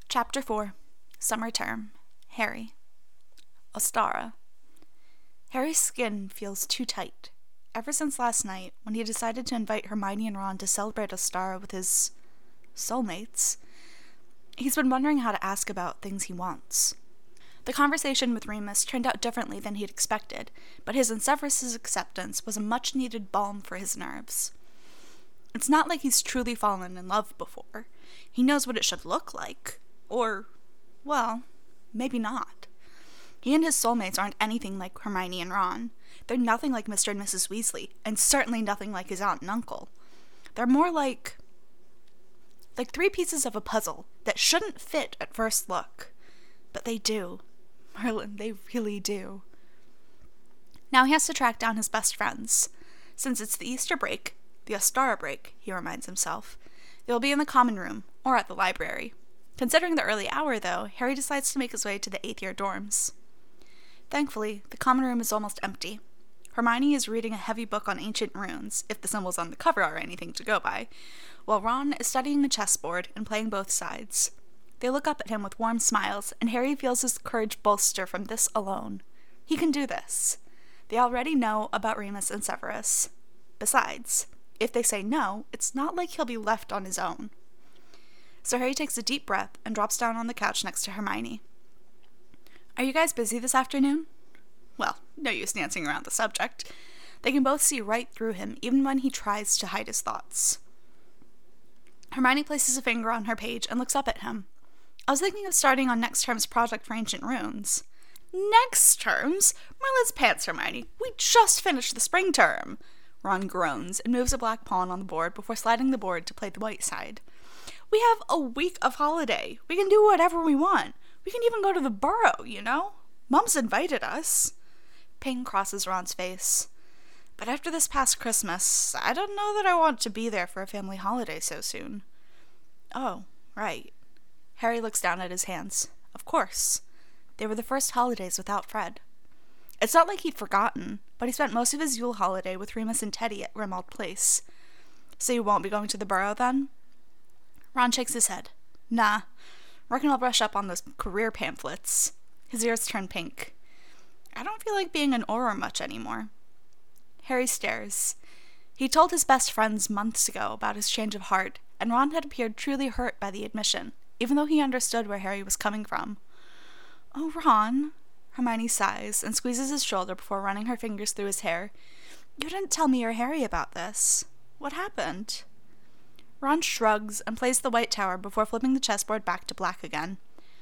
Chapter 4. Summer Term. Harry. Ostara. Harry's skin feels too tight. Ever since last night, when he decided to invite Hermione and Ron to celebrate Ostara with his soulmates, he's been wondering how to ask about things he wants. The conversation with Remus turned out differently than he'd expected, but his and Severus's acceptance was a much-needed balm for his nerves. It's not like he's truly fallen in love before. He knows what it should look like. Or, well, maybe not. He and his soulmates aren't anything like Hermione and Ron. They're nothing like Mr. and Mrs. Weasley, and certainly nothing like his aunt and uncle. They're more like three pieces of a puzzle that shouldn't fit at first look. But they do. Merlin, they really do. Now he has to track down his best friends. Since it's the Easter break, the Ostara break, he reminds himself, they'll be in the common room, or at the library. Considering the early hour, though, Harry decides to make his way to the 8th year dorms. Thankfully, the common room is almost empty. Hermione is reading a heavy book on ancient runes, if the symbols on the cover are anything to go by, while Ron is studying a chessboard and playing both sides. They look up at him with warm smiles, and Harry feels his courage bolster from this alone. He can do this. They already know about Remus and Severus. Besides, if they say no, it's not like he'll be left on his own. So Harry takes a deep breath and drops down on the couch next to Hermione. Are you guys busy this afternoon? Well, no use dancing around the subject. They can both see right through him, even when he tries to hide his thoughts. Hermione places a finger on her page and looks up at him. I was thinking of starting on next term's project for ancient runes. Next term's? Merlin's pants, Hermione. We just finished the spring term. Ron groans and moves a black pawn on the board before sliding the board to play the white side. We have a week of holiday. We can do whatever we want. We can even go to the Burrow, you know? Mom's invited us. Pain crosses Ron's face. But after this past Christmas, I don't know that I want to be there for a family holiday so soon. Oh, right. Harry looks down at his hands. Of course. They were the first holidays without Fred. It's not like he'd forgotten, but he spent most of his Yule holiday with Remus and Teddy at Grimmauld Place. So you won't be going to the Burrow, then? Ron shakes his head. Nah. Reckon I'll brush up on those career pamphlets. His ears turn pink. I don't feel like being an Auror much anymore. Harry stares. He told his best friends months ago about his change of heart, and Ron had appeared truly hurt by the admission, even though he understood where Harry was coming from. Oh, Ron, Hermione sighs and squeezes his shoulder before running her fingers through his hair. You didn't tell me or Harry about this. What happened? Ron shrugs and plays the white tower before flipping the chessboard back to black again.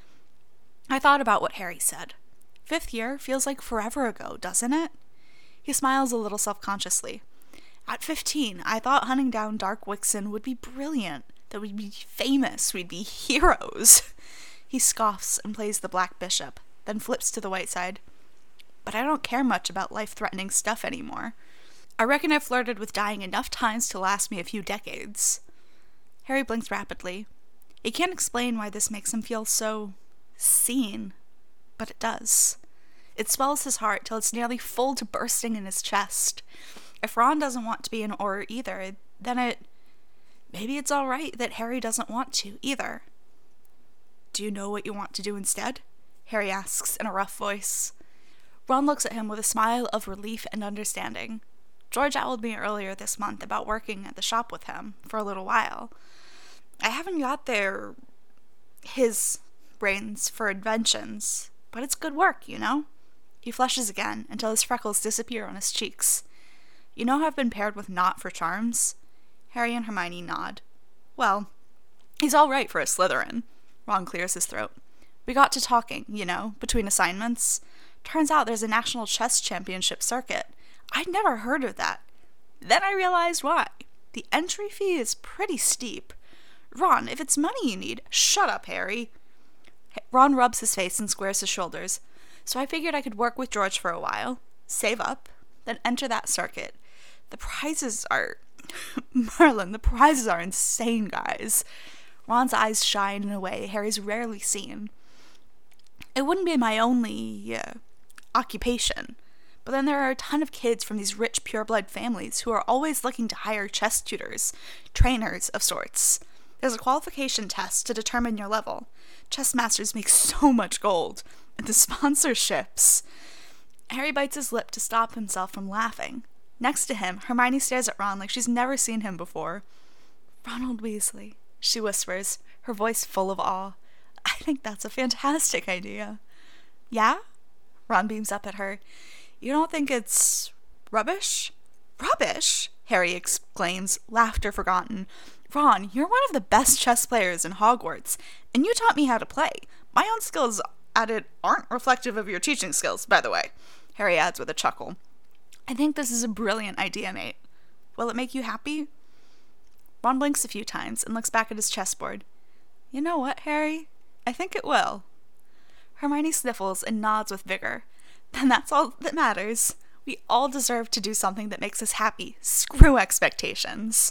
I thought about what Harry said. 5th year feels like forever ago, doesn't it? He smiles a little self-consciously. At 15, I thought hunting down Dark Wixen would be brilliant, that we'd be famous, we'd be heroes. He scoffs and plays the black bishop, then flips to the white side. But I don't care much about life-threatening stuff anymore. I reckon I've flirted with dying enough times to last me a few decades. Harry blinks rapidly. He can't explain why this makes him feel so seen, but it does. It swells his heart till it's nearly full to bursting in his chest. If Ron doesn't want to be an Auror either, then maybe it's all right that Harry doesn't want to either. Do you know what you want to do instead? Harry asks in a rough voice. Ron looks at him with a smile of relief and understanding. George owled me earlier this month about working at the shop with him for a little while. I haven't got his brains for inventions, but it's good work, you know? He flushes again until his freckles disappear on his cheeks. You know how I've been paired with Nott for charms? Harry and Hermione nod. Well, he's all right for a Slytherin. Ron clears his throat. We got to talking, you know, between assignments. Turns out there's a national chess championship circuit. I'd never heard of that. Then I realized why. The entry fee is pretty steep. Ron, if it's money you need, shut up, Harry. Ron rubs his face and squares his shoulders. So I figured I could work with George for a while, save up, then enter that circuit. The prizes are... Merlin, the prizes are insane, guys. Ron's eyes shine in a way Harry's rarely seen. It wouldn't be my only occupation, but then there are a ton of kids from these rich pureblood families who are always looking to hire chess tutors, trainers of sorts. There's a qualification test to determine your level. Chess masters make so much gold. And the sponsorships. Harry bites his lip to stop himself from laughing. Next to him, Hermione stares at Ron like she's never seen him before. "Ronald Weasley," she whispers, her voice full of awe. "I think that's a fantastic idea." "Yeah?" Ron beams up at her. "You don't think it's rubbish?" "Rubbish?" Harry exclaims, laughter forgotten. "Ron, you're one of the best chess players in Hogwarts, and you taught me how to play. My own skills at it aren't reflective of your teaching skills, by the way," Harry adds with a chuckle. "I think this is a brilliant idea, mate. Will it make you happy?" Ron blinks a few times and looks back at his chessboard. "You know what, Harry? I think it will." Hermione sniffles and nods with vigor. "Then that's all that matters. We all deserve to do something that makes us happy. Screw expectations."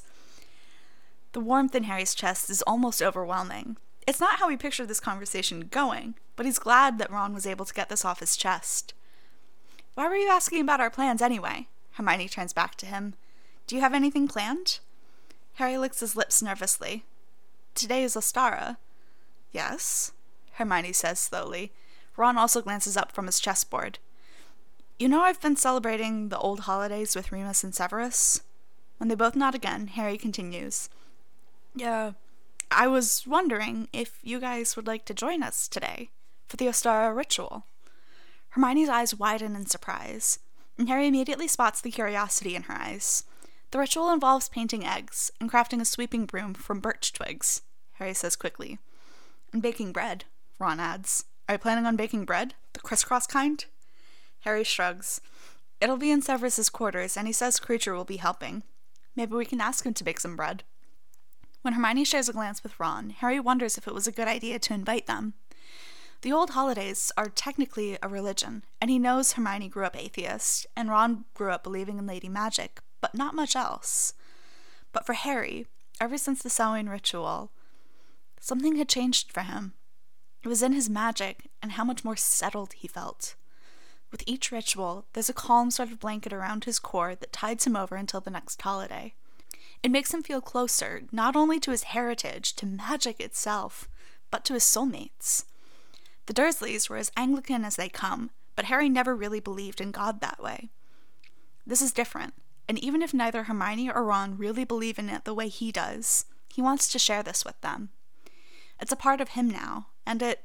The warmth in Harry's chest is almost overwhelming. It's not how he pictured this conversation going, but he's glad that Ron was able to get this off his chest. "Why were you asking about our plans anyway?" Hermione turns back to him. "Do you have anything planned?" Harry licks his lips nervously. "Today is Ostara." "Yes?" Hermione says slowly. Ron also glances up from his chessboard. "You know I've been celebrating the old holidays with Remus and Severus?" When they both nod again, Harry continues. "Yeah, I was wondering if you guys would like to join us today for the Ostara ritual." Hermione's eyes widen in surprise, and Harry immediately spots the curiosity in her eyes. "The ritual involves painting eggs and crafting a sweeping broom from birch twigs," Harry says quickly. "And baking bread," Ron adds. "Are you planning on baking bread? The crisscross kind?" Harry shrugs. "It'll be in Severus's quarters, and he says Kreacher will be helping. Maybe we can ask him to bake some bread." When Hermione shares a glance with Ron, Harry wonders if it was a good idea to invite them. The old holidays are technically a religion, and he knows Hermione grew up atheist, and Ron grew up believing in Lady Magic, but not much else. But for Harry, ever since the Samhain ritual, something had changed for him. It was in his magic and how much more settled he felt. With each ritual, there's a calm sort of blanket around his core that tides him over until the next holiday. It makes him feel closer, not only to his heritage, to magic itself, but to his soulmates. The Dursleys were as Anglican as they come, but Harry never really believed in God that way. This is different, and even if neither Hermione or Ron really believe in it the way he does, he wants to share this with them. It's a part of him now, and it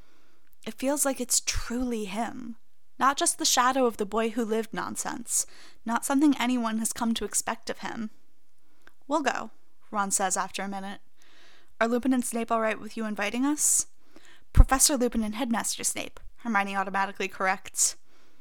feels like it's truly him. Not just the shadow of the boy who lived nonsense, not something anyone has come to expect of him. "We'll go," Ron says after a minute. "Are Lupin and Snape all right with you inviting us?" "Professor Lupin and Headmaster Snape," Hermione automatically corrects.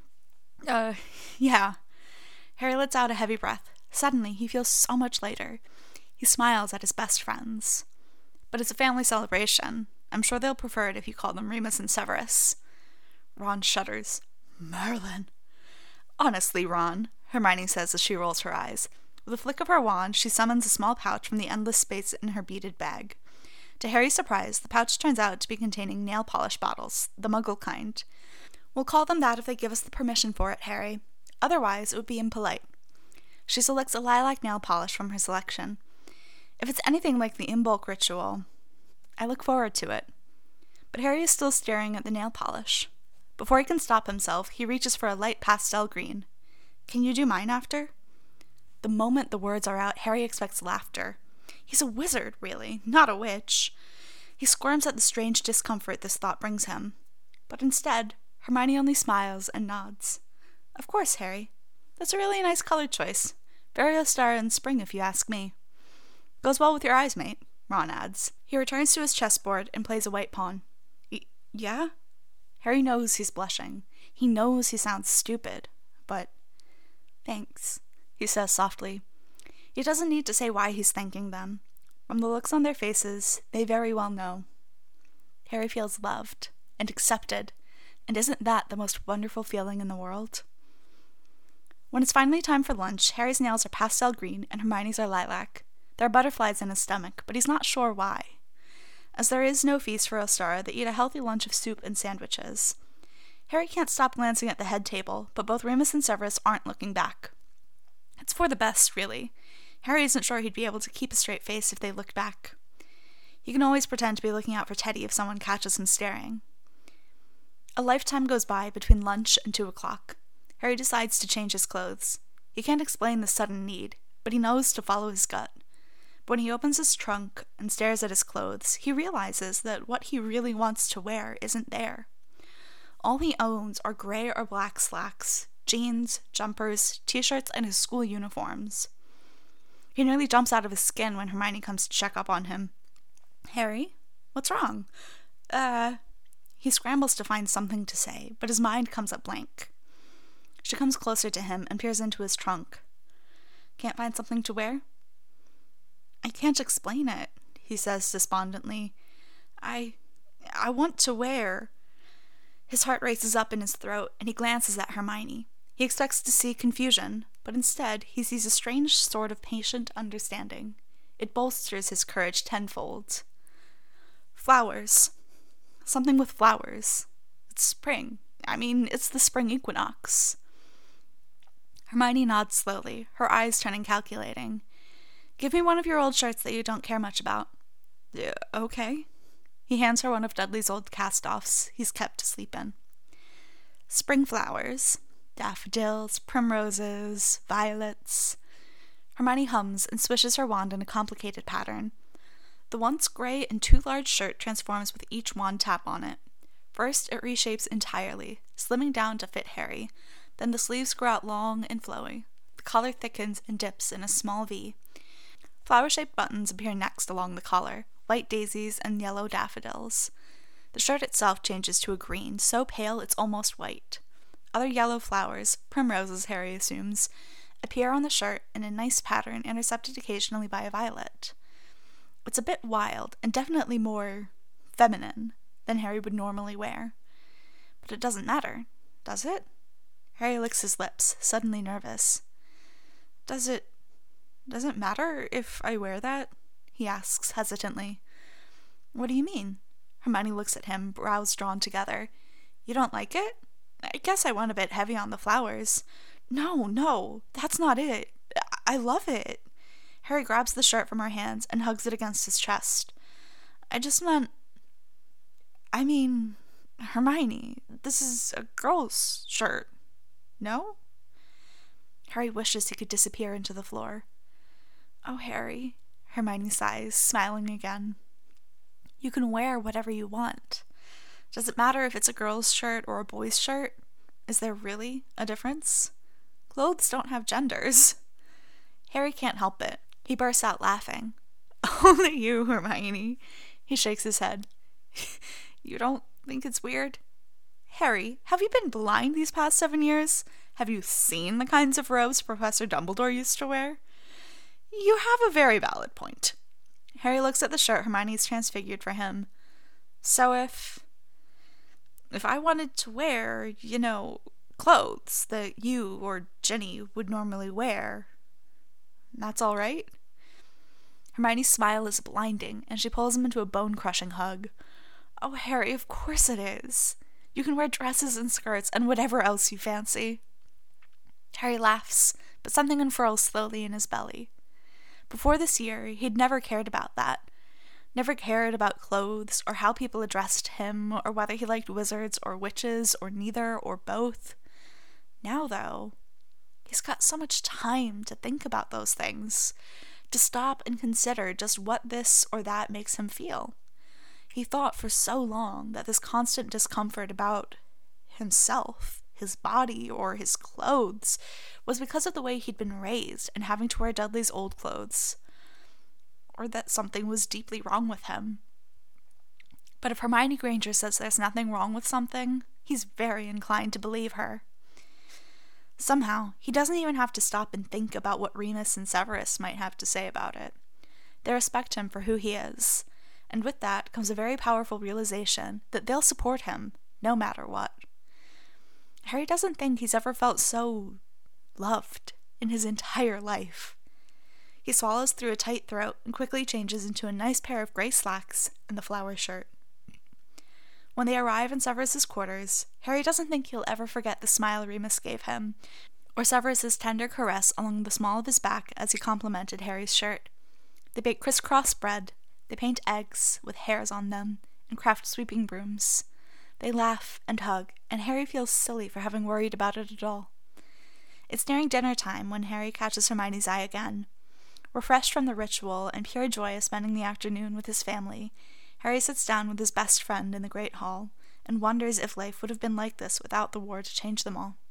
Yeah." Harry lets out a heavy breath. Suddenly, he feels so much lighter. He smiles at his best friends. "But it's a family celebration. I'm sure they'll prefer it if you call them Remus and Severus." Ron shudders. "Merlin." "Honestly, Ron," Hermione says as she rolls her eyes. With a flick of her wand, she summons a small pouch from the endless space in her beaded bag. To Harry's surprise, the pouch turns out to be containing nail polish bottles, the Muggle kind. "We'll call them that if they give us the permission for it, Harry. Otherwise, it would be impolite." She selects a lilac nail polish from her selection. "If it's anything like the Imbolc ritual, I look forward to it." But Harry is still staring at the nail polish. Before he can stop himself, he reaches for a light pastel green. "Can you do mine after?" The moment the words are out, Harry expects laughter. He's a wizard, really, not a witch. He squirms at the strange discomfort this thought brings him. But instead, Hermione only smiles and nods. "Of course, Harry. That's a really nice color choice. Very Ostara in spring, if you ask me." "Goes well with your eyes, mate," Ron adds. He returns to his chessboard and plays a white pawn. Yeah?" Harry knows he's blushing. He knows he sounds stupid. But, "Thanks," he says softly. He doesn't need to say why he's thanking them. From the looks on their faces, they very well know. Harry feels loved and accepted, and isn't that the most wonderful feeling in the world? When it's finally time for lunch, Harry's nails are pastel green and Hermione's are lilac. There are butterflies in his stomach, but he's not sure why. As there is no feast for Ostara, they eat a healthy lunch of soup and sandwiches. Harry can't stop glancing at the head table, but both Remus and Severus aren't looking back. It's for the best, really. Harry isn't sure he'd be able to keep a straight face if they looked back. He can always pretend to be looking out for Teddy if someone catches him staring. A lifetime goes by between lunch and 2 o'clock. Harry decides to change his clothes. He can't explain the sudden need, but he knows to follow his gut. But when he opens his trunk and stares at his clothes, he realizes that what he really wants to wear isn't there. All he owns are gray or black slacks, jeans, jumpers, t-shirts, and his school uniforms. He nearly jumps out of his skin when Hermione comes to check up on him. "Harry, what's wrong?" He scrambles to find something to say, but his mind comes up blank. She comes closer to him and peers into his trunk. "Can't find something to wear?" "I can't explain it," he says despondently. I want to wear." His heart races up in his throat, and he glances at Hermione. He expects to see confusion, but instead he sees a strange sort of patient understanding. It bolsters his courage tenfold. "Flowers. Something with flowers. It's spring. It's the spring equinox." Hermione nods slowly, her eyes turning calculating. "Give me one of your old shirts that you don't care much about." Okay." He hands her one of Dudley's old cast-offs he's kept to sleep in. "Spring flowers. Daffodils, primroses, violets." Hermione hums and swishes her wand in a complicated pattern. The once gray and too large shirt transforms with each wand tap on it. First, it reshapes entirely, slimming down to fit Harry. Then the sleeves grow out long and flowy. The collar thickens and dips in a small V. Flower-shaped buttons appear next along the collar, white daisies and yellow daffodils. The shirt itself changes to a green, so pale it's almost white. Other yellow flowers, primroses Harry assumes, appear on the shirt in a nice pattern intercepted occasionally by a violet. It's a bit wild, and definitely more feminine than Harry would normally wear. But it doesn't matter, does it? Harry licks his lips, suddenly nervous. Does it matter if I wear that?" he asks hesitantly. "What do you mean?" Hermione looks at him, brows drawn together. "You don't like it? I guess I went a bit heavy on the flowers." No, that's not it. I love it." Harry grabs the shirt from her hands and hugs it against his chest. "I just meant... Hermione, this is a girl's shirt. No?" Harry wishes he could disappear into the floor. "Oh, Harry," Hermione sighs, smiling again. "You can wear whatever you want. Does it matter if it's a girl's shirt or a boy's shirt? Is there really a difference? Clothes don't have genders." Harry can't help it. He bursts out laughing. "Only you, Hermione." He shakes his head. "You don't think it's weird? Harry, have you been blind these past 7 years? Have you seen the kinds of robes Professor Dumbledore used to wear?" "You have a very valid point." Harry looks at the shirt Hermione's transfigured for him. "So if I wanted to wear, clothes that you or Ginny would normally wear, that's all right?" Hermione's smile is blinding, and she pulls him into a bone-crushing hug. "Oh, Harry, of course it is. You can wear dresses and skirts and whatever else you fancy." Harry laughs, but something unfurls slowly in his belly. Before this year, he'd never cared about that. Never cared about clothes, or how people addressed him, or whether he liked wizards or witches, or neither, or both. Now, though, he's got so much time to think about those things, to stop and consider just what this or that makes him feel. He thought for so long that this constant discomfort about himself, his body, or his clothes was because of the way he'd been raised and having to wear Dudley's old clothes, or that something was deeply wrong with him. But if Hermione Granger says there's nothing wrong with something, he's very inclined to believe her. Somehow, he doesn't even have to stop and think about what Remus and Severus might have to say about it. They respect him for who he is, and with that comes a very powerful realization that they'll support him, no matter what. Harry doesn't think he's ever felt so loved in his entire life. He swallows through a tight throat and quickly changes into a nice pair of gray slacks and the flower shirt. When they arrive in Severus's quarters, Harry doesn't think he'll ever forget the smile Remus gave him, or Severus's tender caress along the small of his back as he complimented Harry's shirt. They bake crisscross bread, They paint eggs with hairs on them and craft sweeping brooms. They laugh and hug, and Harry feels silly for having worried about it at all. It's nearing dinner time when Harry catches Hermione's eye again. Refreshed from the ritual and pure joy of spending the afternoon with his family, Harry sits down with his best friend in the Great Hall and wonders if life would have been like this without the war to change them all.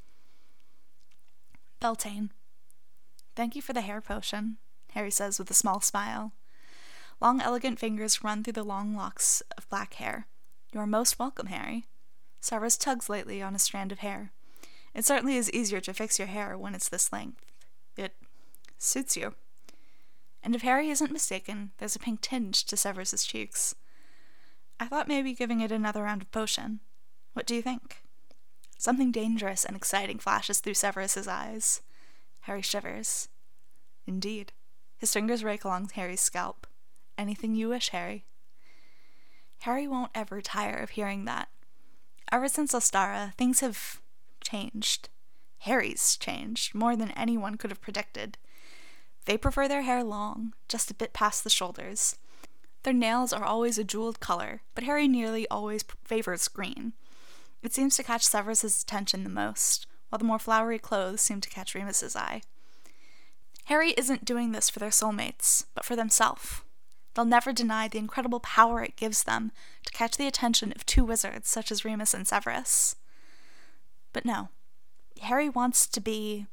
Beltane. "Thank you for the hair potion," Harry says with a small smile. Long, elegant fingers run through the long locks of black hair. "You are most welcome, Harry." Severus tugs lightly on a strand of hair. "It certainly is easier to fix your hair when it's this length. It suits you." And if Harry isn't mistaken, there's a pink tinge to Severus's cheeks. "I thought maybe giving it another round of potion. What do you think?" Something dangerous and exciting flashes through Severus's eyes. Harry shivers. "Indeed." His fingers rake along Harry's scalp. "Anything you wish, Harry." Harry won't ever tire of hearing that. Ever since Ostara, things have changed. Harry's changed more than anyone could have predicted. They prefer their hair long, just a bit past the shoulders. Their nails are always a jeweled color, but Harry nearly always favors green. It seems to catch Severus's attention the most, while the more flowery clothes seem to catch Remus's eye. Harry isn't doing this for their soulmates, but for themselves. They'll never deny the incredible power it gives them to catch the attention of two wizards such as Remus and Severus. But no, Harry wants to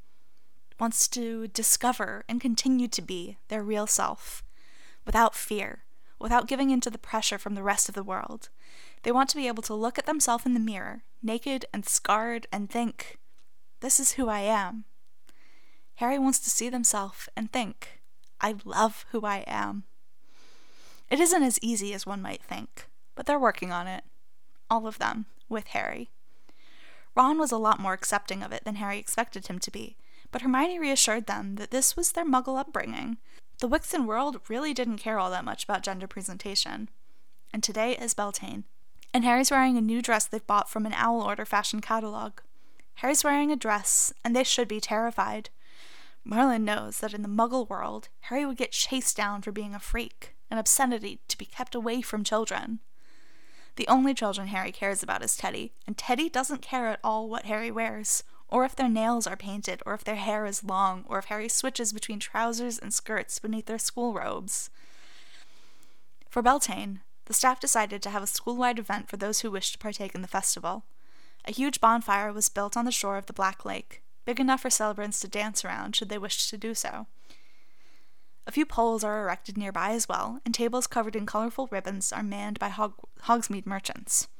discover and continue to be their real self, without fear, without giving in to the pressure from the rest of the world. They want to be able to look at themselves in the mirror, naked and scarred, and think, "This is who I am." Harry wants to see themselves and think, "I love who I am." It isn't as easy as one might think, but they're working on it. All of them, with Harry. Ron was a lot more accepting of it than Harry expected him to be, but Hermione reassured them that this was their Muggle upbringing. The Wixen world really didn't care all that much about gender presentation. And today is Beltane, and Harry's wearing a new dress they've bought from an Owl Order fashion catalog. Harry's wearing a dress, and they should be terrified. Merlin knows that in the Muggle world, Harry would get chased down for being a freak, an obscenity to be kept away from children. The only children Harry cares about is Teddy, and Teddy doesn't care at all what Harry wears, or if their nails are painted, or if their hair is long, or if Harry switches between trousers and skirts beneath their school robes. For Beltane, the staff decided to have a school-wide event for those who wished to partake in the festival. A huge bonfire was built on the shore of the Black Lake, big enough for celebrants to dance around should they wish to do so. A few poles are erected nearby as well, and tables covered in colorful ribbons are manned by Hogsmeade merchants.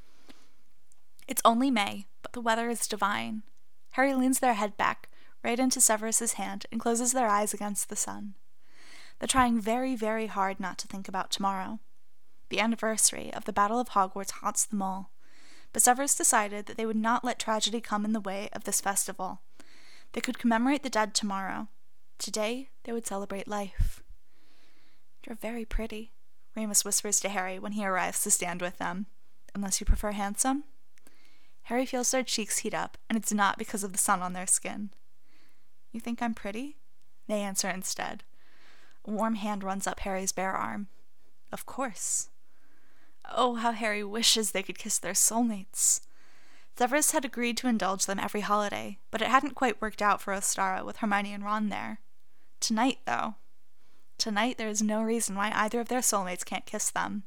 It's only May, but the weather is divine. Harry leans their head back, right into Severus's hand, and closes their eyes against the sun. They're trying very, very hard not to think about tomorrow. The anniversary of the Battle of Hogwarts haunts them all, but Severus decided that they would not let tragedy come in the way of this festival. They could commemorate the dead tomorrow. Today, they would celebrate life. "You're very pretty," Remus whispers to Harry when he arrives to stand with them. "Unless you prefer handsome?" Harry feels their cheeks heat up, and it's not because of the sun on their skin. "You think I'm pretty?" they answer instead. A warm hand runs up Harry's bare arm. "Of course." Oh, how Harry wishes they could kiss their soulmates. Severus had agreed to indulge them every holiday, but it hadn't quite worked out for Ostara with Hermione and Ron there. Tonight, though. Tonight there is no reason why either of their soulmates can't kiss them.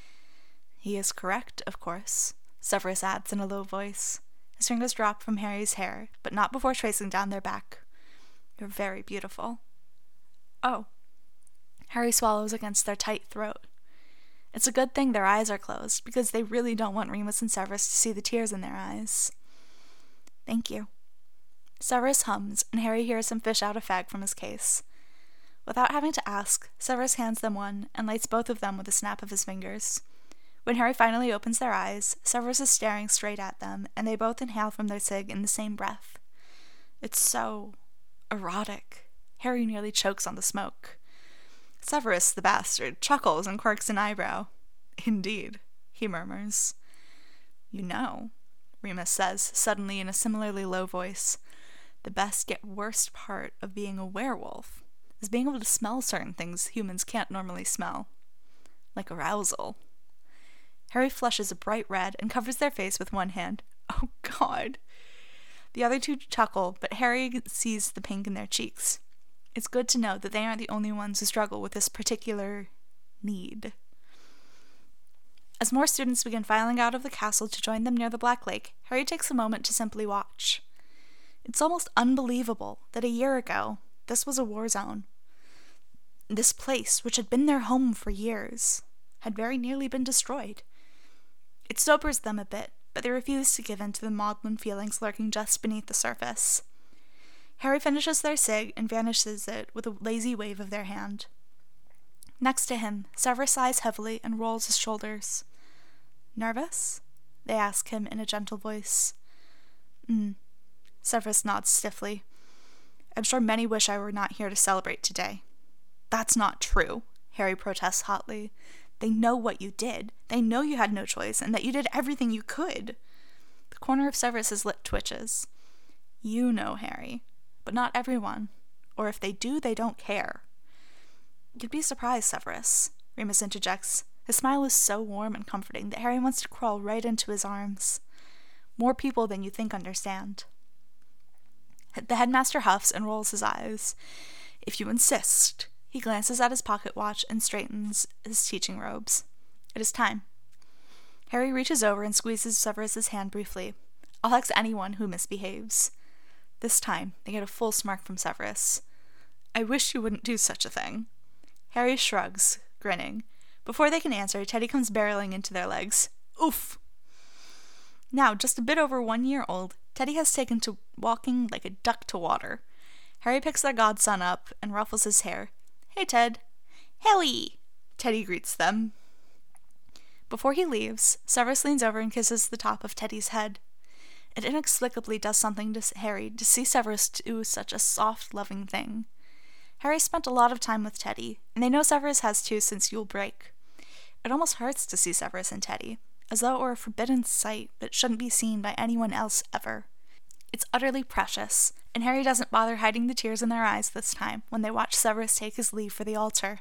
"He is correct, of course," Severus adds in a low voice. His fingers drop from Harry's hair, but not before tracing down their back. "You're very beautiful." "Oh." Harry swallows against their tight throat. It's a good thing their eyes are closed, because they really don't want Remus and Severus to see the tears in their eyes. "Thank you." Severus hums, and Harry hears him fish out a fag from his case. Without having to ask, Severus hands them one and lights both of them with a snap of his fingers. When Harry finally opens their eyes, Severus is staring straight at them, and they both inhale from their cig in the same breath. It's so erotic. Harry nearly chokes on the smoke. Severus, the bastard, chuckles and quirks an eyebrow. "Indeed," he murmurs. "You know," Remus says, suddenly in a similarly low voice, "the best yet worst part of being a werewolf is being able to smell certain things humans can't normally smell." like arousal. Harry flushes a bright red and covers their face with one hand. Oh, God. The other two chuckle, but Harry sees the pink in their cheeks. It's good to know that they aren't the only ones who struggle with this particular need. As more students begin filing out of the castle to join them near the Black Lake, Harry takes a moment to simply watch. It's almost unbelievable that a year ago, this was a war zone. This place, which had been their home for years, had very nearly been destroyed. It sobers them a bit, but they refuse to give in to the maudlin feelings lurking just beneath the surface. Harry finishes their cig and vanishes it with a lazy wave of their hand. Next to him, Severus sighs heavily and rolls his shoulders. "Nervous?" they ask him in a gentle voice. Severus nods stiffly. "I'm sure many wish I were not here to celebrate today." "That's not true," Harry protests hotly. "They know what you did. They know you had no choice, and that you did everything you could." The corner of Severus's lip twitches. "You know, Harry, but not everyone. Or if they do, they don't care." "You'd be surprised, Severus," Remus interjects. His smile is so warm and comforting that Harry wants to crawl right into his arms. "More people than you think understand." The headmaster huffs and rolls his eyes. "If you insist." He glances at his pocket watch and straightens his teaching robes. It is time. Harry reaches over and squeezes Severus's hand briefly. "I'll hex anyone who misbehaves." This time, they get a full smirk from Severus. "I wish you wouldn't do such a thing." Harry shrugs, grinning. Before they can answer, Teddy comes barreling into their legs. Oof! Now, just a bit over 1 year old, Teddy has taken to walking like a duck to water. Harry picks their godson up and ruffles his hair. "Hey, Ted." "Howie!" Teddy greets them. Before he leaves, Severus leans over and kisses the top of Teddy's head. It inexplicably does something to Harry to see Severus do such a soft, loving thing. Harry spent a lot of time with Teddy, and they know Severus has too since Yule Break. It almost hurts to see Severus and Teddy, as though it were a forbidden sight that shouldn't be seen by anyone else ever. It's utterly precious, and Harry doesn't bother hiding the tears in their eyes this time when they watch Severus take his leave for the altar.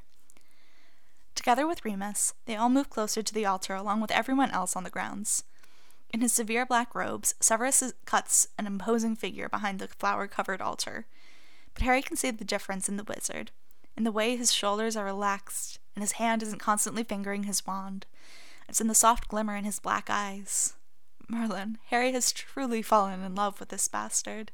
Together with Remus, they all move closer to the altar along with everyone else on the grounds. In his severe black robes, Severus cuts an imposing figure behind the flower-covered altar. But Harry can see the difference in the wizard, in the way his shoulders are relaxed, and his hand isn't constantly fingering his wand. It's in the soft glimmer in his black eyes. Merlin, Harry has truly fallen in love with this bastard.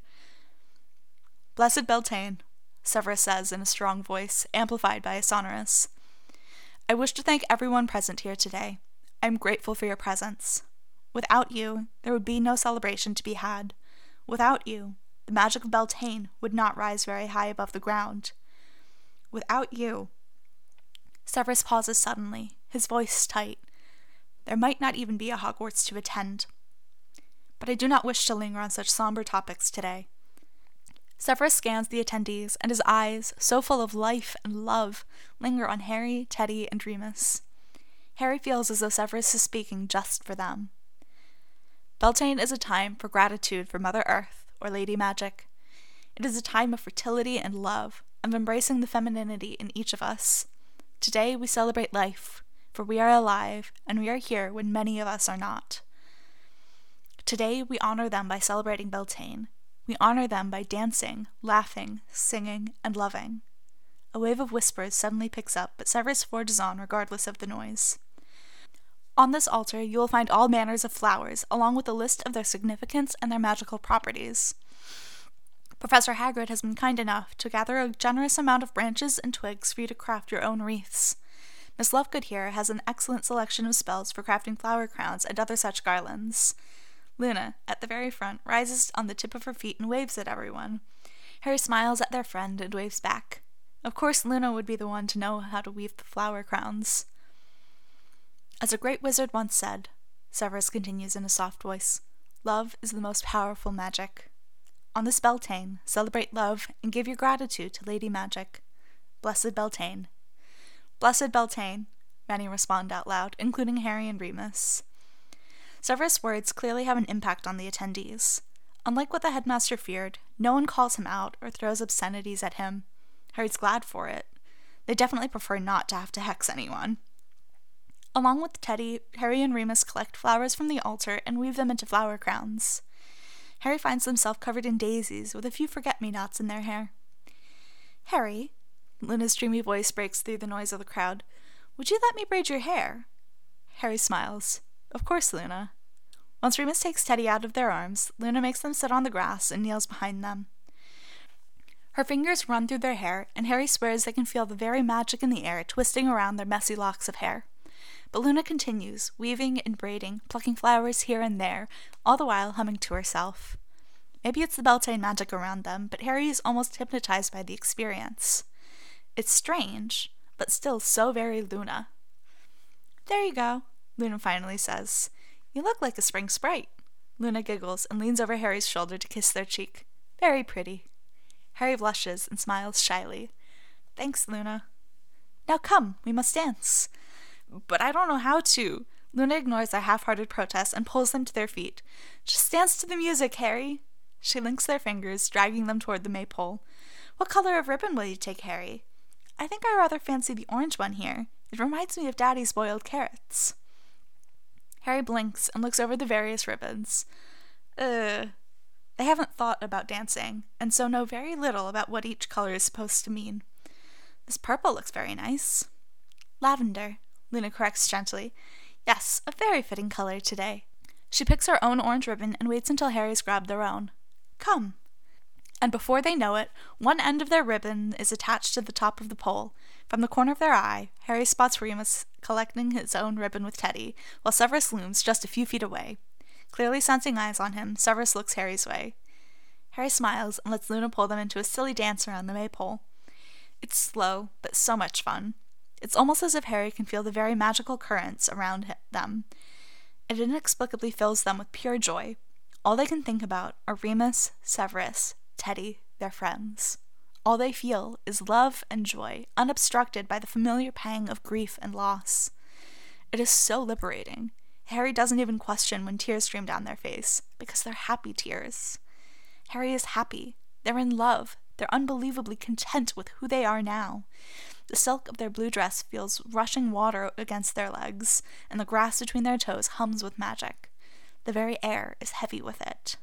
"Blessed Beltane," Severus says in a strong voice, amplified by a sonorous. "I wish to thank everyone present here today. I am grateful for your presence. Without you, there would be no celebration to be had. Without you, the magic of Beltane would not rise very high above the ground. Without you..." Severus pauses suddenly, his voice tight. There might not even be a Hogwarts to attend. But I do not wish to linger on such somber topics today. Severus scans the attendees, and his eyes, so full of life and love, linger on Harry, Teddy, and Remus. Harry feels as though Severus is speaking just for them. Beltane is a time for gratitude for Mother Earth, or Lady Magic. It is a time of fertility and love, of embracing the femininity in each of us. Today we celebrate life, for we are alive, and we are here when many of us are not. Today we honor them by celebrating Beltane. We honor them by dancing, laughing, singing, and loving. A wave of whispers suddenly picks up, but Severus forges on regardless of the noise. On this altar you will find all manners of flowers, along with a list of their significance and their magical properties. Professor Hagrid has been kind enough to gather a generous amount of branches and twigs for you to craft your own wreaths. Miss Lovegood here has an excellent selection of spells for crafting flower crowns and other such garlands. Luna, at the very front, rises on the tip of her feet and waves at everyone. Harry smiles at their friend and waves back. Of course Luna would be the one to know how to weave the flower crowns. As a great wizard once said, Severus continues in a soft voice, love is the most powerful magic. On this Beltane, celebrate love and give your gratitude to Lady Magic. Blessed Beltane. Blessed Beltane, many respond out loud, including Harry and Remus. Severus' words clearly have an impact on the attendees. Unlike what the headmaster feared, no one calls him out or throws obscenities at him. Harry's glad for it. They definitely prefer not to have to hex anyone. Along with Teddy, Harry and Remus collect flowers from the altar and weave them into flower crowns. Harry finds himself covered in daisies with a few forget-me-nots in their hair. "Harry," Luna's dreamy voice breaks through the noise of the crowd, "would you let me braid your hair?" Harry smiles. "Of course, Luna." Once Remus takes Teddy out of their arms, Luna makes them sit on the grass and kneels behind them. Her fingers run through their hair, and Harry swears they can feel the very magic in the air twisting around their messy locks of hair. But Luna continues, weaving and braiding, plucking flowers here and there, all the while humming to herself. Maybe it's the Beltane magic around them, but Harry is almost hypnotized by the experience. It's strange, but still so very Luna. "There you go," Luna finally says. "You look like a spring sprite." Luna giggles and leans over Harry's shoulder to kiss their cheek. "Very pretty." Harry blushes and smiles shyly. "Thanks, Luna." "Now come, we must dance." "But I don't know how to." Luna ignores their half-hearted protests and pulls them to their feet. "Just dance to the music, Harry." She links their fingers, dragging them toward the maypole. "What color of ribbon will you take, Harry?" "I think I rather fancy the orange one here. It reminds me of Daddy's boiled carrots." Harry blinks and looks over the various ribbons. They haven't thought about dancing, and so know very little about what each color is supposed to mean. "This purple looks very nice." "Lavender," Luna corrects gently. "Yes, a very fitting color today." She picks her own orange ribbon and waits until Harry's grabbed their own. "Come." And before they know it, one end of their ribbon is attached to the top of the pole. From the corner of their eye, Harry spots Remus collecting his own ribbon with Teddy, while Severus looms just a few feet away. Clearly sensing eyes on him, Severus looks Harry's way. Harry smiles and lets Luna pull them into a silly dance around the maypole. It's slow, but so much fun. It's almost as if Harry can feel the very magical currents around them. It inexplicably fills them with pure joy. All they can think about are Remus, Severus, Teddy, their friends. All they feel is love and joy, unobstructed by the familiar pang of grief and loss. It is so liberating. Harry doesn't even question when tears stream down their face, because they're happy tears. Harry is happy. They're in love. They're unbelievably content with who they are now. The silk of their blue dress feels rushing water against their legs, and the grass between their toes hums with magic. The very air is heavy with it.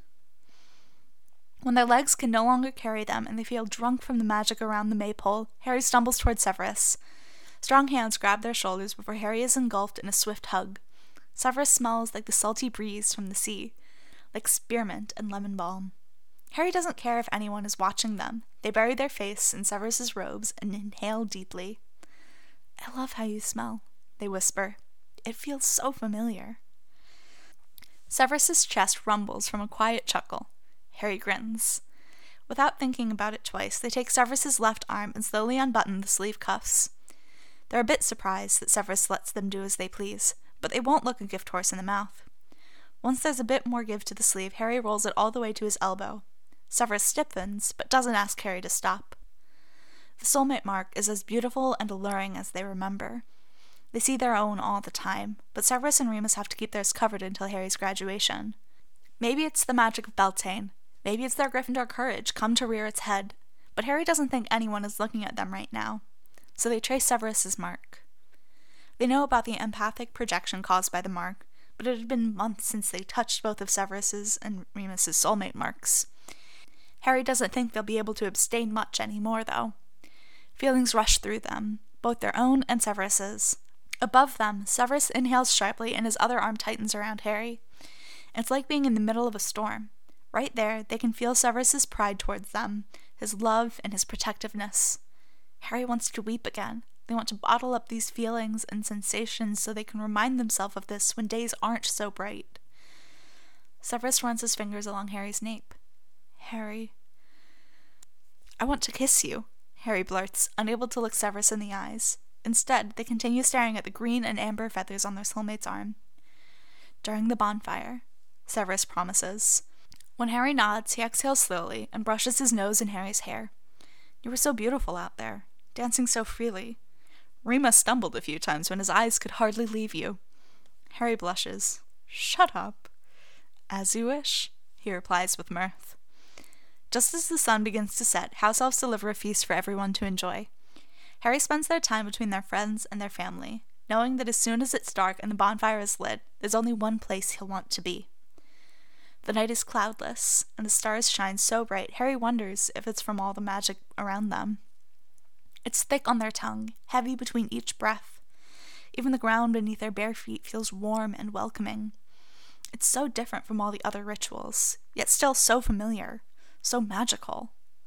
When their legs can no longer carry them and they feel drunk from the magic around the maypole, Harry stumbles toward Severus. Strong hands grab their shoulders before Harry is engulfed in a swift hug. Severus smells like the salty breeze from the sea, like spearmint and lemon balm. Harry doesn't care if anyone is watching them. They bury their face in Severus's robes and inhale deeply. "I love how you smell," they whisper. "It feels so familiar." Severus's chest rumbles from a quiet chuckle. Harry grins. Without thinking about it twice, they take Severus's left arm and slowly unbutton the sleeve cuffs. They're a bit surprised that Severus lets them do as they please, but they won't look a gift horse in the mouth. Once there's a bit more give to the sleeve, Harry rolls it all the way to his elbow. Severus stiffens, but doesn't ask Harry to stop. The soulmate mark is as beautiful and alluring as they remember. They see their own all the time, but Severus and Remus have to keep theirs covered until Harry's graduation. Maybe it's the magic of Beltane. Maybe it's their Gryffindor courage come to rear its head, but Harry doesn't think anyone is looking at them right now, so they trace Severus's mark. They know about the empathic projection caused by the mark, but it had been months since they touched both of Severus's and Remus's soulmate marks. Harry doesn't think they'll be able to abstain much anymore, though. Feelings rush through them, both their own and Severus's. Above them, Severus inhales sharply and his other arm tightens around Harry. It's like being in the middle of a storm. Right there, they can feel Severus's pride towards them, his love and his protectiveness. Harry wants to weep again. They want to bottle up these feelings and sensations so they can remind themselves of this when days aren't so bright. Severus runs his fingers along Harry's nape. "Harry." "I want to kiss you," Harry blurts, unable to look Severus in the eyes. Instead, they continue staring at the green and amber feathers on their soulmate's arm. "During the bonfire," Severus promises. When Harry nods, he exhales slowly and brushes his nose in Harry's hair. "You were so beautiful out there, dancing so freely. Remus stumbled a few times when his eyes could hardly leave you." Harry blushes. "Shut up." "As you wish," he replies with mirth. Just as the sun begins to set, house elves deliver a feast for everyone to enjoy. Harry spends their time between their friends and their family. knowing that as soon as it's dark and the bonfire is lit, there's only one place he'll want to be. The night is cloudless, and the stars shine so bright Harry wonders if it's from all the magic around them. It's thick on their tongue, heavy between each breath. Even the ground beneath their bare feet feels warm and welcoming. It's so different from all the other rituals, yet still so familiar, so magical.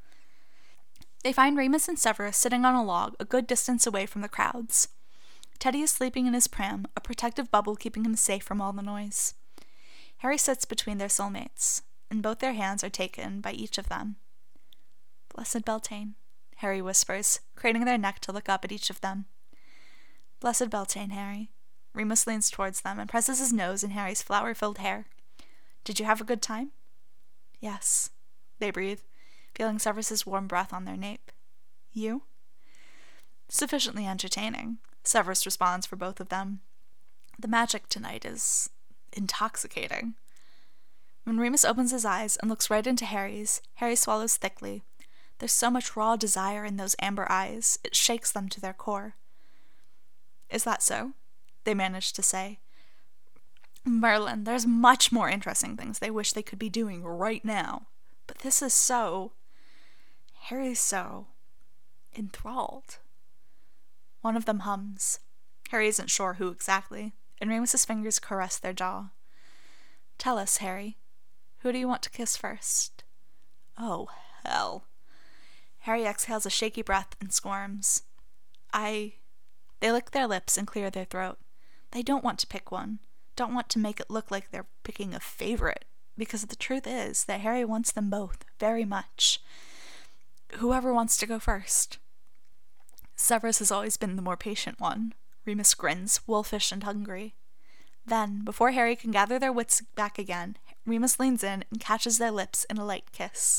They find Remus and Severus sitting on a log a good distance away from the crowds. Teddy is sleeping in his pram, a protective bubble keeping him safe from all the noise. Harry sits between their soulmates, and both their hands are taken by each of them. "Blessed Beltane," Harry whispers, craning their neck to look up at each of them. "Blessed Beltane, Harry." Remus leans towards them and presses his nose in Harry's flower-filled hair. "Did you have a good time?" "Yes," they breathe, feeling Severus's warm breath on their nape. "You?" "Sufficiently entertaining," Severus responds for both of them. "The magic tonight is intoxicating." When Remus opens his eyes and looks right into Harry's, Harry swallows thickly. There's so much raw desire in those amber eyes, it shakes them to their core. "Is that so?" they manage to say. "Merlin, there's much more interesting things they wish they could be doing right now. But this is so..." Harry's so enthralled. One of them hums. Harry isn't sure who exactly, and Remus's fingers caress their jaw. "Tell us, Harry. Who do you want to kiss first?" "Oh, hell." Harry exhales a shaky breath and squirms. They lick their lips and clear their throat. They don't want to pick one, don't want to make it look like they're picking a favorite, because the truth is that Harry wants them both very much. Whoever wants to go first. Severus has always been the more patient one. Remus grins, wolfish and hungry. Then, before Harry can gather their wits back again, Remus leans in and catches their lips in a light kiss.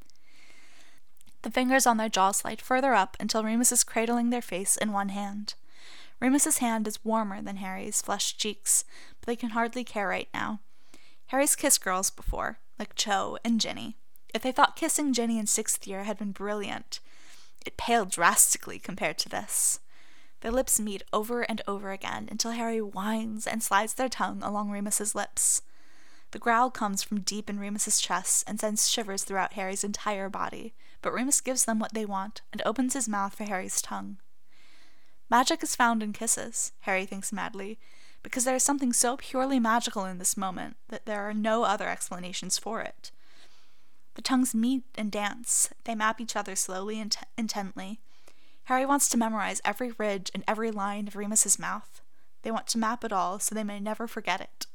The fingers on their jaws slide further up until Remus is cradling their face in one hand. Remus's hand is warmer than Harry's flushed cheeks, but they can hardly care right now. Harry's kissed girls before, like Cho and Ginny. If they thought kissing Ginny in 6th year had been brilliant, it paled drastically compared to this. Their lips meet over and over again until Harry whines and slides their tongue along Remus's lips. The growl comes from deep in Remus's chest and sends shivers throughout Harry's entire body, but Remus gives them what they want and opens his mouth for Harry's tongue. Magic is found in kisses, Harry thinks madly, because there is something so purely magical in this moment that there are no other explanations for it. The tongues meet and dance. They map each other slowly and intently. Harry wants to memorize every ridge and every line of Remus's mouth. They want to map it all so they may never forget it.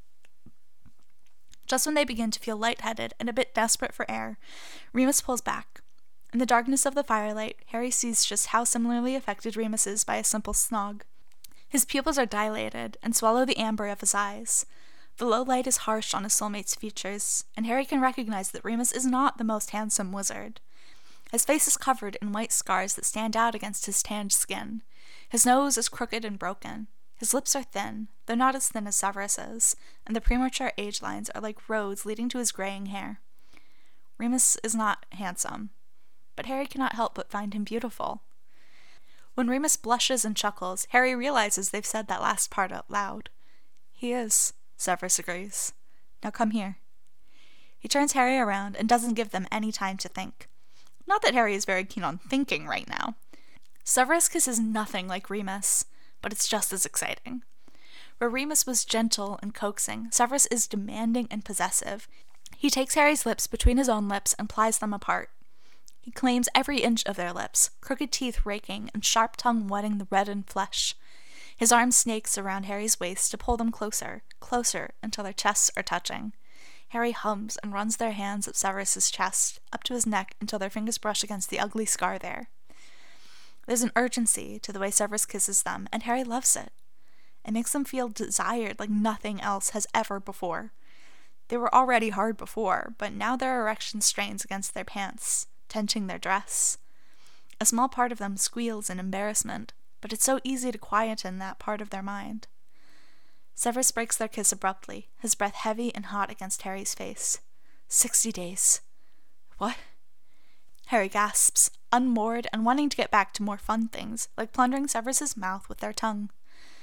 Just when they begin to feel lightheaded and a bit desperate for air, Remus pulls back. In the darkness of the firelight, Harry sees just how similarly affected Remus is by a simple snog. His pupils are dilated and swallow the amber of his eyes. The low light is harsh on his soulmate's features, and Harry can recognize that Remus is not the most handsome wizard. His face is covered in white scars that stand out against his tanned skin. His nose is crooked and broken. His lips are thin, though not as thin as Severus's, and the premature age lines are like roads leading to his graying hair. Remus is not handsome, but Harry cannot help but find him beautiful. When Remus blushes and chuckles, Harry realizes they've said that last part out loud. "He is," Severus agrees. "Now come here." He turns Harry around and doesn't give them any time to think. Not that Harry is very keen on thinking right now. Severus kisses nothing like Remus, but it's just as exciting. Where Remus was gentle and coaxing, Severus is demanding and possessive. He takes Harry's lips between his own lips and plies them apart. He claims every inch of their lips, crooked teeth raking and sharp tongue wetting the reddened flesh. His arm snakes around Harry's waist to pull them closer, closer, until their chests are touching. Harry hums and runs their hands up Severus's chest, up to his neck until their fingers brush against the ugly scar there. There's an urgency to the way Severus kisses them, and Harry loves it. It makes them feel desired like nothing else has ever before. They were already hard before, but now their erection strains against their pants, tenting their dress. A small part of them squeals in embarrassment, but it's so easy to quieten that part of their mind. Severus breaks their kiss abruptly, his breath heavy and hot against Harry's face. 60 days. What? Harry gasps, unmoored and wanting to get back to more fun things, like plundering Severus's mouth with their tongue.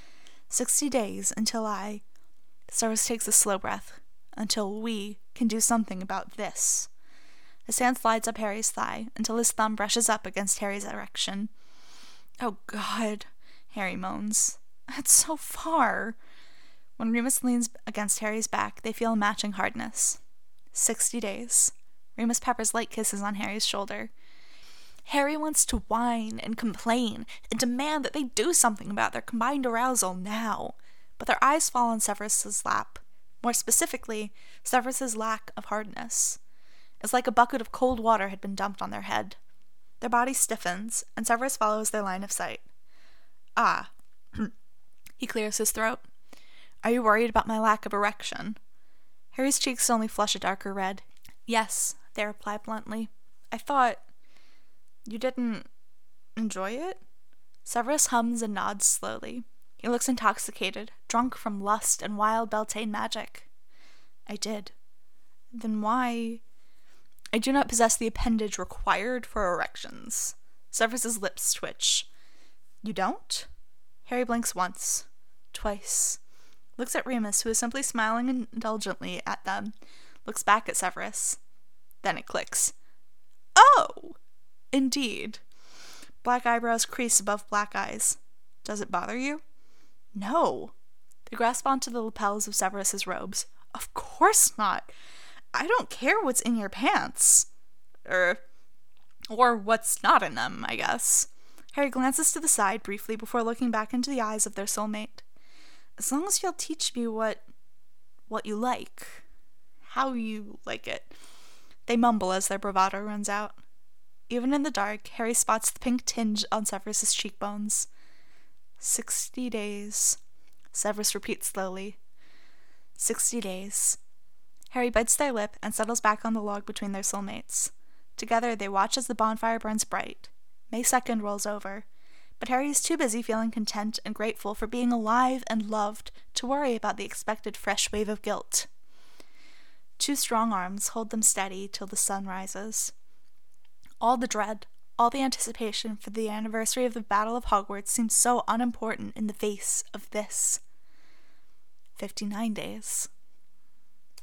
60 days until Severus takes a slow breath. Until we can do something about this. His hand slides up Harry's thigh until his thumb brushes up against Harry's erection. Oh, God, Harry moans. That's so far. When Remus leans against Harry's back, they feel a matching hardness. 60 days. Remus peppers light kisses on Harry's shoulder. Harry wants to whine and complain and demand that they do something about their combined arousal now, but their eyes fall on Severus's lap. More specifically, Severus's lack of hardness. It's like a bucket of cold water had been dumped on their head. Their body stiffens, and Severus follows their line of sight. Ah. He clears his throat. Are you worried about my lack of erection? Harry's cheeks only flush a darker red. Yes, they reply bluntly. I thought... You didn't enjoy it? Severus hums and nods slowly. He looks intoxicated, drunk from lust and wild Beltane magic. I did. Then why... I do not possess the appendage required for erections. Severus's lips twitch. You don't? Harry blinks once. Twice. Looks at Remus, who is simply smiling indulgently at them. Looks back at Severus. Then it clicks. Oh! Indeed. Black eyebrows crease above black eyes. Does it bother you? No. They grasp onto the lapels of Severus's robes. Of course not. I don't care what's in your pants. Or what's not in them, I guess. Harry glances to the side briefly before looking back into the eyes of their soulmate. As long as you'll teach me what you like. How you like it. They mumble as their bravado runs out. Even in the dark, Harry spots the pink tinge on Severus's cheekbones. 60 days. Severus repeats slowly. 60 days. Harry bites their lip and settles back on the log between their soulmates. Together, they watch as the bonfire burns bright. May 2nd rolls over, but Harry is too busy feeling content and grateful for being alive and loved to worry about the expected fresh wave of guilt. 2 strong arms hold them steady till the sun rises. All the dread, all the anticipation for the anniversary of the Battle of Hogwarts seems so unimportant in the face of this. 59 days.